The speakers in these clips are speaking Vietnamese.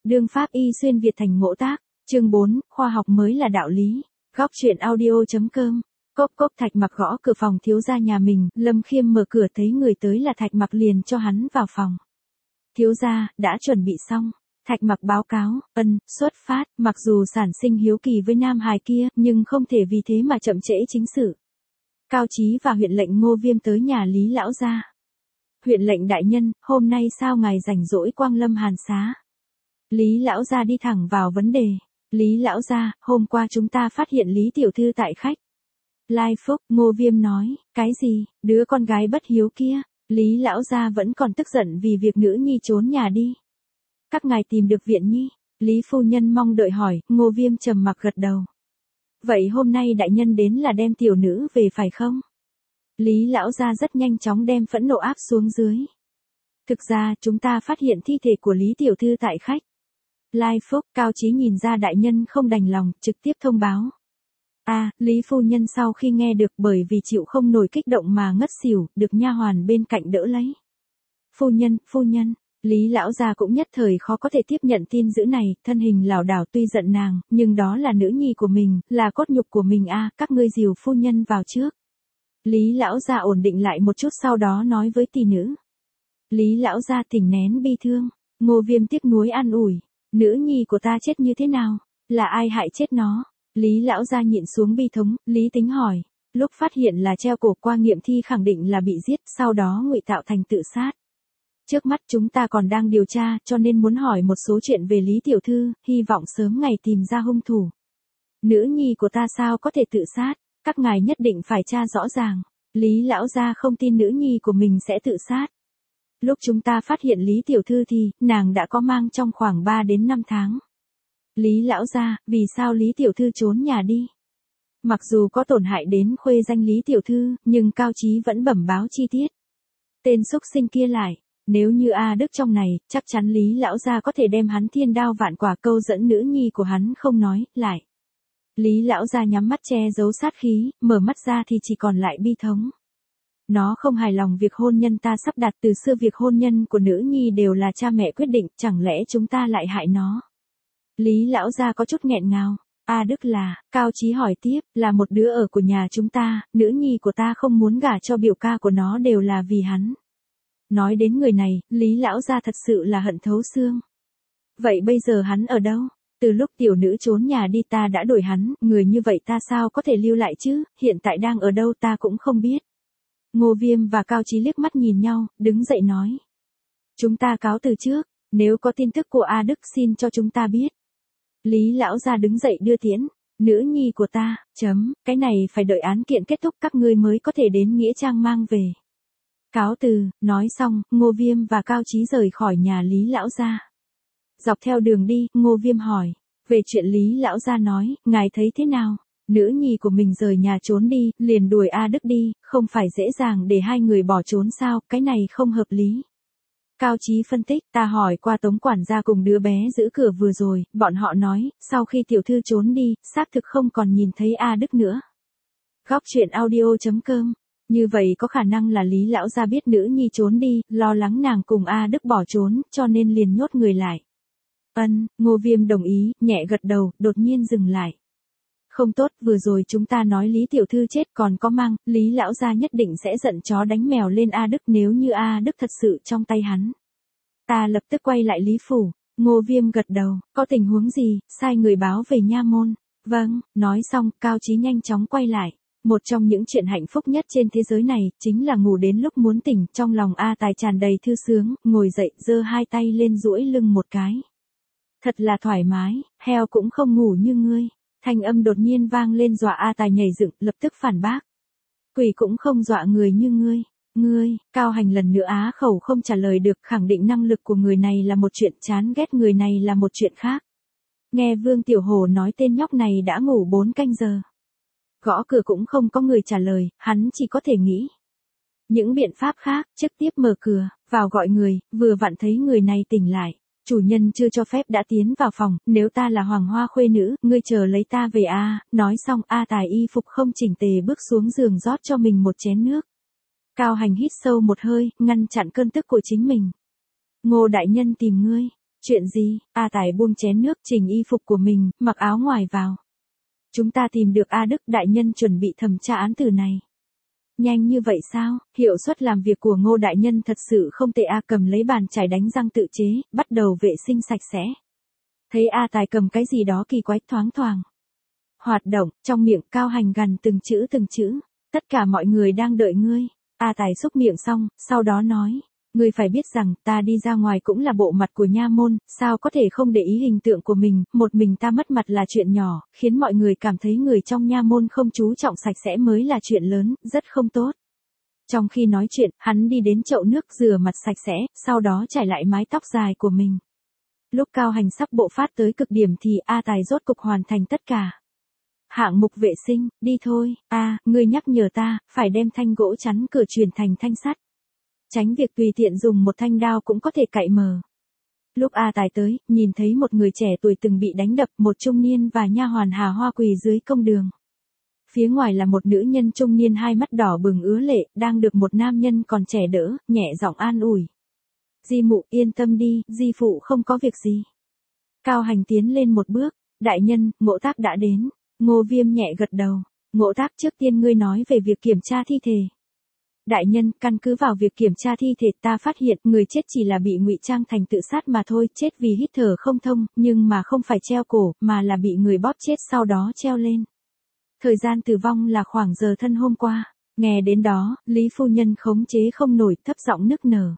Đương pháp y xuyên Việt thành ngộ tác, chương 4, khoa học mới là đạo lý. Góc truyện audio.com. Cốc cốc Thạch Mặc gõ cửa phòng thiếu gia nhà mình, Lâm Khiêm mở cửa thấy người tới là Thạch Mặc liền cho hắn vào phòng. Thiếu gia, đã chuẩn bị xong. Thạch Mặc báo cáo, xuất phát, mặc dù sản sinh hiếu kỳ với nam hài kia, nhưng không thể vì thế mà chậm trễ chính sự. Cao Chí và huyện lệnh Ngô Viêm tới nhà Lý lão gia. Huyện lệnh đại nhân, hôm nay sao ngài rảnh rỗi quang lâm hàn xá? Lý lão gia đi thẳng vào vấn đề. Lý lão gia, hôm qua chúng ta phát hiện Lý tiểu thư tại khách Lai Phúc. Ngô Viêm nói, cái gì, đứa con gái bất hiếu kia? Lý lão gia vẫn còn tức giận vì việc nữ nhi trốn nhà đi. Các ngài tìm được viện nhi? Lý phu nhân mong đợi hỏi. Ngô Viêm trầm mặc gật đầu. Vậy hôm nay đại nhân đến là đem tiểu nữ về phải không? Lý lão gia rất nhanh chóng đem phẫn nộ áp xuống dưới. Thực ra chúng ta phát hiện thi thể của Lý tiểu thư tại khách Lai Phúc. Cao Chí nhìn ra đại nhân không đành lòng, trực tiếp thông báo. Lý phu nhân sau khi nghe được bởi vì chịu không nổi kích động mà ngất xỉu, được nha hoàn bên cạnh đỡ lấy. Phu nhân, Lý lão gia cũng nhất thời khó có thể tiếp nhận tin dữ này, thân hình lảo đảo tuy giận nàng, nhưng đó là nữ nhi của mình, là cốt nhục của mình các ngươi dìu phu nhân vào trước. Lý lão gia ổn định lại một chút sau đó nói với tỷ nữ. Lý lão gia tỉnh nén bi thương. Ngô Viêm tiếc nuối an ủi. Nữ nhi của ta chết như thế nào? Là ai hại chết nó? Lý lão gia nhịn xuống bi thống, lý tính hỏi. Lúc phát hiện là treo cổ qua nghiệm thi khẳng định là bị giết, sau đó ngụy tạo thành tự sát. Trước mắt chúng ta còn đang điều tra, cho nên muốn hỏi một số chuyện về Lý tiểu thư, hy vọng sớm ngày tìm ra hung thủ. Nữ nhi của ta sao có thể tự sát? Các ngài nhất định phải tra rõ ràng. Lý lão gia không tin nữ nhi của mình sẽ tự sát. Lúc chúng ta phát hiện Lý tiểu thư thì, nàng đã có mang trong khoảng 3 đến 5 tháng. Lý lão gia, vì sao Lý tiểu thư trốn nhà đi? Mặc dù có tổn hại đến khuê danh Lý tiểu thư, nhưng Cao Chí vẫn bẩm báo chi tiết. Tên xúc sinh kia lại, nếu như Đức trong này, chắc chắn Lý lão gia có thể đem hắn thiên đao vạn quả câu dẫn nữ nhi của hắn không nói, lại. Lý lão gia nhắm mắt che giấu sát khí, mở mắt ra thì chỉ còn lại bi thống. Nó không hài lòng việc hôn nhân ta sắp đặt, từ xưa việc hôn nhân của nữ nhi đều là cha mẹ quyết định, chẳng lẽ chúng ta lại hại nó? Lý lão gia có chút nghẹn ngào. Đức là, Cao Chí hỏi tiếp, là một đứa ở của nhà chúng ta, nữ nhi của ta không muốn gả cho biểu ca của nó đều là vì hắn. Nói đến người này, Lý lão gia thật sự là hận thấu xương. Vậy bây giờ hắn ở đâu? Từ lúc tiểu nữ trốn nhà đi ta đã đuổi hắn, người như vậy ta sao có thể lưu lại chứ, hiện tại đang ở đâu ta cũng không biết. Ngô Viêm và Cao Chí liếc mắt nhìn nhau, đứng dậy nói. Chúng ta cáo từ trước, nếu có tin tức của Đức xin cho chúng ta biết. Lý lão gia đứng dậy đưa tiễn. Nữ nhi của ta, cái này phải đợi án kiện kết thúc các ngươi mới có thể đến nghĩa trang mang về. Cáo từ, nói xong, Ngô Viêm và Cao Chí rời khỏi nhà Lý lão gia. Dọc theo đường đi, Ngô Viêm hỏi. Về chuyện Lý lão gia nói, ngài thấy thế nào? Nữ nhi của mình rời nhà trốn đi, liền đuổi Đức đi, không phải dễ dàng để hai người bỏ trốn sao, cái này không hợp lý. Cao Chí phân tích, ta hỏi qua Tống quản gia cùng đứa bé giữ cửa vừa rồi, bọn họ nói, sau khi tiểu thư trốn đi, xác thực không còn nhìn thấy Đức nữa. Góc truyện audio.com. Như vậy có khả năng là Lý lão gia biết nữ nhi trốn đi, lo lắng nàng cùng Đức bỏ trốn, cho nên liền nhốt người lại. Ngô Viêm đồng ý, nhẹ gật đầu, đột nhiên dừng lại. Không tốt, vừa rồi chúng ta nói Lý tiểu thư chết còn có mang, Lý lão gia nhất định sẽ giận chó đánh mèo lên Đức nếu như Đức thật sự trong tay hắn. Ta lập tức quay lại Lý phủ. Ngô Viêm gật đầu, có tình huống gì, sai người báo về nha môn. Vâng, nói xong, Cao Chí nhanh chóng quay lại. Một trong những chuyện hạnh phúc nhất trên thế giới này, chính là ngủ đến lúc muốn tỉnh, trong lòng Tài tràn đầy thư sướng, ngồi dậy, giơ hai tay lên duỗi lưng một cái. Thật là thoải mái, heo cũng không ngủ như ngươi. Thanh âm đột nhiên vang lên dọa Tài nhảy dựng, lập tức phản bác. Quỷ cũng không dọa người như ngươi. Ngươi, Cao Hành lần nữa á khẩu không trả lời được, khẳng định năng lực của người này là một chuyện, chán ghét người này là một chuyện khác. Nghe Vương Tiểu Hổ nói tên nhóc này đã ngủ 4 canh giờ. Gõ cửa cũng không có người trả lời, hắn chỉ có thể nghĩ những biện pháp khác, trực tiếp mở cửa, vào gọi người, vừa vặn thấy người này tỉnh lại. Chủ nhân chưa cho phép đã tiến vào phòng, nếu ta là Hoàng Hoa khuê nữ, ngươi chờ lấy ta về nói xong Tài y phục không chỉnh tề bước xuống giường rót cho mình một chén nước. Cao Hành hít sâu một hơi, ngăn chặn cơn tức của chính mình. Ngô đại nhân tìm ngươi. Chuyện gì? A Tài buông chén nước, chỉnh y phục của mình, mặc áo ngoài vào. Chúng ta tìm được A Đức, đại nhân chuẩn bị thẩm tra án tử này. Nhanh như vậy sao? Hiệu suất làm việc của Ngô đại nhân thật sự không tệ. A cầm lấy bàn chải đánh răng tự chế, bắt đầu vệ sinh sạch sẽ. Thấy A Tài cầm cái gì đó kỳ quái thoáng thoảng hoạt động, trong miệng Cao Hành gằn từng chữ từng chữ. Tất cả mọi người đang đợi ngươi. A Tài xúc miệng xong, sau đó nói. Ngươi phải biết rằng ta đi ra ngoài cũng là bộ mặt của nha môn, sao có thể không để ý hình tượng của mình, một mình ta mất mặt là chuyện nhỏ, khiến mọi người cảm thấy người trong nha môn không chú trọng sạch sẽ mới là chuyện lớn, rất không tốt. Trong khi nói chuyện, hắn đi đến chậu nước rửa mặt sạch sẽ, sau đó trải lại mái tóc dài của mình. Lúc Cao Hành sắp bộ phát tới cực điểm thì A Tài rốt cục hoàn thành tất cả. Hạng mục vệ sinh, đi thôi. Ngươi nhắc nhở ta, phải đem thanh gỗ chắn cửa chuyển thành thanh sắt. Tránh việc tùy tiện dùng một thanh đao cũng có thể cạy mở. Lúc A Tài tới, nhìn thấy một người trẻ tuổi từng bị đánh đập, một trung niên và nha hoàn Hà Hoa quỳ dưới công đường. Phía ngoài là một nữ nhân trung niên hai mắt đỏ bừng ứa lệ, đang được một nam nhân còn trẻ đỡ, nhẹ giọng an ủi. Di mụ yên tâm đi, di phụ không có việc gì. Cao Hành tiến lên một bước, đại nhân, Ngộ Tác đã đến. Ngô Viêm nhẹ gật đầu. Ngộ Tác, trước tiên ngươi nói về việc kiểm tra thi thể. Đại nhân, căn cứ vào việc kiểm tra thi thể ta phát hiện người chết chỉ là bị ngụy trang thành tự sát mà thôi, chết vì hít thở không thông, nhưng mà không phải treo cổ, mà là bị người bóp chết sau đó treo lên. Thời gian tử vong là khoảng giờ thân hôm qua. Nghe đến đó, Lý phu nhân khống chế không nổi, thấp giọng nức nở.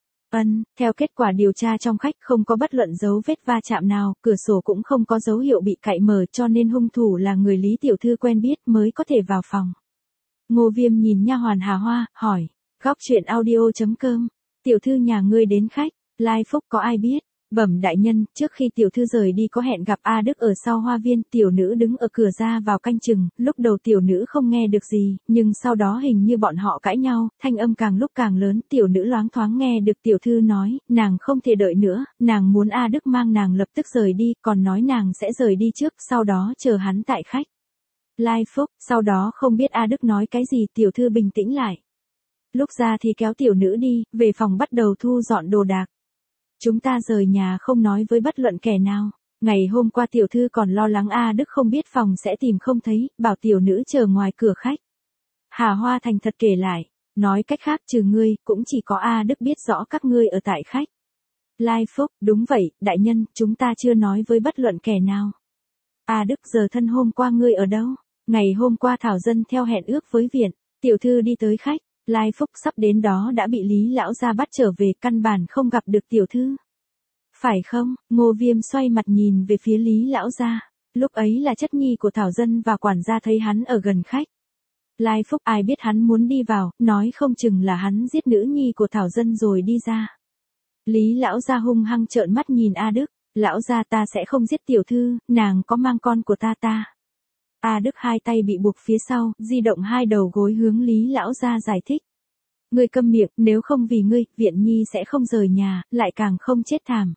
Theo kết quả điều tra trong khách không có bất luận dấu vết va chạm nào, cửa sổ cũng không có dấu hiệu bị cạy mở, cho nên hung thủ là người Lý tiểu thư quen biết mới có thể vào phòng. Ngô Viêm nhìn nha hoàn Hà Hoa, hỏi. Góc truyện audio.com. Tiểu thư nhà ngươi đến khách, Lai Phúc có ai biết? Bẩm đại nhân, trước khi tiểu thư rời đi có hẹn gặp A Đức ở sau hoa viên, tiểu nữ đứng ở cửa ra vào canh chừng, lúc đầu tiểu nữ không nghe được gì, nhưng sau đó hình như bọn họ cãi nhau, thanh âm càng lúc càng lớn, tiểu nữ loáng thoáng nghe được tiểu thư nói, nàng không thể đợi nữa, nàng muốn A Đức mang nàng lập tức rời đi, còn nói nàng sẽ rời đi trước, sau đó chờ hắn tại khách. Lai Phúc, sau đó không biết A Đức nói cái gì, tiểu thư bình tĩnh lại. Lúc ra thì kéo tiểu nữ đi, về phòng bắt đầu thu dọn đồ đạc. Chúng ta rời nhà không nói với bất luận kẻ nào. Ngày hôm qua tiểu thư còn lo lắng A Đức không biết phòng sẽ tìm không thấy, bảo tiểu nữ chờ ngoài cửa khách. Hà Hoa thành thật kể lại, nói cách khác trừ ngươi, cũng chỉ có A Đức biết rõ các ngươi ở tại khách. Lai Phúc, đúng vậy, đại nhân, chúng ta chưa nói với bất luận kẻ nào. A Đức, giờ thân hôm qua ngươi ở đâu? Ngày hôm qua Thảo Dân theo hẹn ước với viện, tiểu thư đi tới khách. Lai Phúc sắp đến đó đã bị Lý lão gia bắt trở về, căn bản không gặp được tiểu thư. Phải không? Ngô Viêm xoay mặt nhìn về phía Lý lão gia. Lúc ấy là chất nhi của Thảo Dân và quản gia thấy hắn ở gần khách. Lai Phúc ai biết hắn muốn đi vào, nói không chừng là hắn giết nữ nhi của Thảo Dân rồi đi ra. Lý lão gia hung hăng trợn mắt nhìn A Đức. Lão gia ta sẽ không giết tiểu thư, nàng có mang con của ta. A Đức hai tay bị buộc phía sau, di động hai đầu gối hướng Lý lão gia giải thích. Ngươi câm miệng, nếu không vì ngươi, Viện Nhi sẽ không rời nhà, lại càng không chết thảm.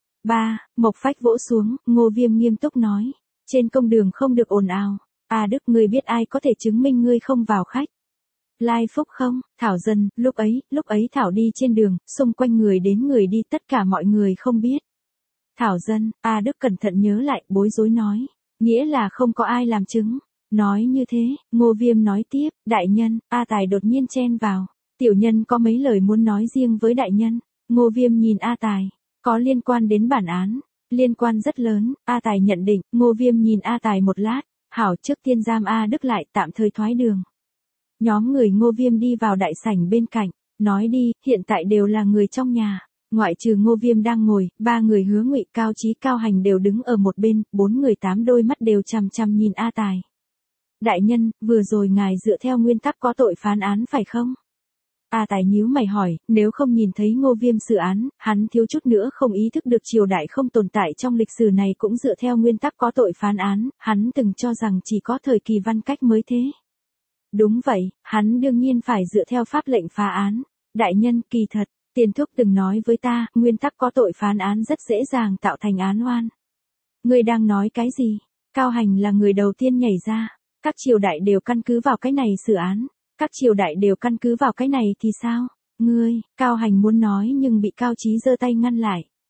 Mộc Phách vỗ xuống, Ngô Viêm nghiêm túc nói. Trên công đường không được ồn ào. A Đức, ngươi biết ai có thể chứng minh ngươi không vào khách? Lai Phúc không? Thảo Dân, lúc ấy Thảo đi trên đường, xung quanh người đến người đi, tất cả mọi người không biết. Thảo Dân, A Đức cẩn thận nhớ lại, bối rối nói. Nghĩa là không có ai làm chứng. Nói như thế, Ngô Viêm nói tiếp, đại nhân, A Tài đột nhiên chen vào. Tiểu nhân có mấy lời muốn nói riêng với đại nhân. Ngô Viêm nhìn A Tài, có liên quan đến bản án, liên quan rất lớn. A Tài nhận định. Ngô Viêm nhìn A Tài một lát, hảo, trước tiên giam A Đức lại, tạm thời thoái đường. Nhóm người Ngô Viêm đi vào đại sảnh bên cạnh, nói đi, hiện tại đều là người trong nhà. Ngoại trừ Ngô Viêm đang ngồi, ba người Hứa Ngụy, Cao Chí, Cao Hành đều đứng ở một bên, bốn người tám đôi mắt đều chằm chằm nhìn A Tài. Đại nhân, vừa rồi ngài dựa theo nguyên tắc có tội phán án phải không? A Tài nhíu mày hỏi, nếu không nhìn thấy Ngô Viêm xử án, hắn thiếu chút nữa không ý thức được triều đại không tồn tại trong lịch sử này cũng dựa theo nguyên tắc có tội phán án, hắn từng cho rằng chỉ có thời kỳ Văn Cách mới thế. Đúng vậy, hắn đương nhiên phải dựa theo pháp lệnh phá án. Đại nhân, kỳ thật, Tiền Thúc từng nói với ta, nguyên tắc có tội phán án rất dễ dàng tạo thành án oan. Ngươi đang nói cái gì? Cao Hành là người đầu tiên nhảy ra. Các triều đại đều căn cứ vào cái này xử án. Các triều đại đều căn cứ vào cái này thì sao? Ngươi, Cao Hành muốn nói nhưng bị Cao Chí giơ tay ngăn lại.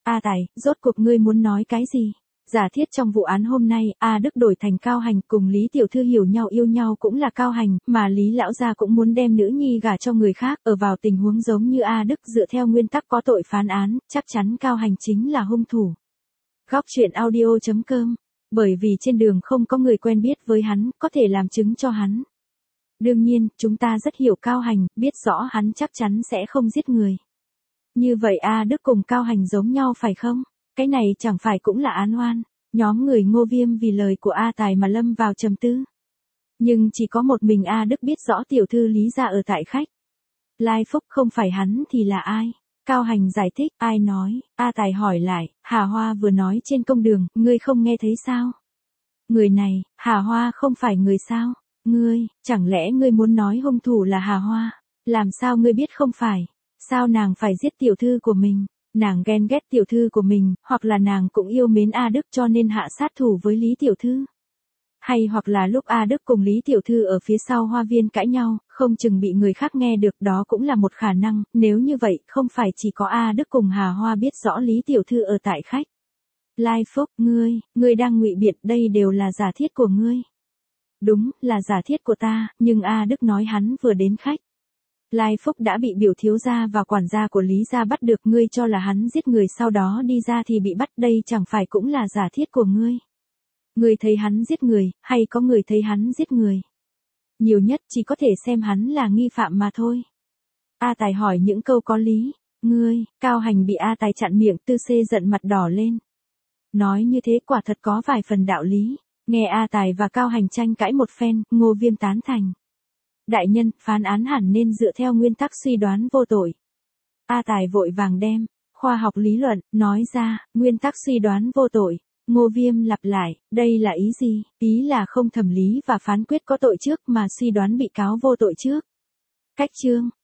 A Tài, rốt cuộc ngươi muốn nói cái gì? Giả thiết trong vụ án hôm nay, A Đức đổi thành Cao Hành cùng Lý Tiểu Thư hiểu nhau yêu nhau cũng là Cao Hành, mà Lý Lão Gia cũng muốn đem nữ nhi gả cho người khác, ở vào tình huống giống như A Đức dựa theo nguyên tắc có tội phán án, chắc chắn Cao Hành chính là hung thủ. Góc truyện audio.com. Bởi vì trên đường không có người quen biết với hắn, có thể làm chứng cho hắn. Đương nhiên, chúng ta rất hiểu Cao Hành, biết rõ hắn chắc chắn sẽ không giết người. Như vậy A Đức cùng Cao Hành giống nhau phải không? Cái này chẳng phải cũng là án oan. Nhóm người Ngô Viêm vì lời của A Tài mà lâm vào trầm tư. Nhưng chỉ có một mình A Đức biết rõ tiểu thư Lý gia ở tại khách. Lai Phúc không phải hắn thì là ai? Cao Hành giải thích, ai nói? A Tài hỏi lại, Hà Hoa vừa nói trên công đường, ngươi không nghe thấy sao? Người này, Hà Hoa không phải người sao? Ngươi, chẳng lẽ ngươi muốn nói hung thủ là Hà Hoa? Làm sao ngươi biết không phải? Sao nàng phải giết tiểu thư của mình? Nàng ghen ghét tiểu thư của mình, hoặc là nàng cũng yêu mến A Đức cho nên hạ sát thủ với Lý Tiểu Thư. Hay hoặc là lúc A Đức cùng Lý Tiểu Thư ở phía sau hoa viên cãi nhau, không chừng bị người khác nghe được, đó cũng là một khả năng, nếu như vậy, không phải chỉ có A Đức cùng Hà Hoa biết rõ Lý Tiểu Thư ở tại khách. Lai Phúc, ngươi đang ngụy biện, đây đều là giả thiết của ngươi. Đúng, là giả thiết của ta, nhưng A Đức nói hắn vừa đến khách. Lai Phúc đã bị biểu thiếu gia và quản gia của Lý gia bắt được, ngươi cho là hắn giết người sau đó đi ra thì bị bắt, đây chẳng phải cũng là giả thiết của ngươi. Ngươi thấy hắn giết người, hay có người thấy hắn giết người? Nhiều nhất chỉ có thể xem hắn là nghi phạm mà thôi. A Tài hỏi những câu có lý. Cao Hành bị A Tài chặn miệng, Tư Xê giận mặt đỏ lên. Nói như thế quả thật có vài phần đạo lý. Nghe A Tài và Cao Hành tranh cãi một phen, Ngô Viêm tán thành. Đại nhân, phán án hẳn nên dựa theo nguyên tắc suy đoán vô tội. A Tài vội vàng đem khoa học lý luận nói ra, nguyên tắc suy đoán vô tội. Ngô Viêm lặp lại, đây là ý gì? Ý là không thẩm lý và phán quyết có tội trước mà suy đoán bị cáo vô tội trước. Cách chương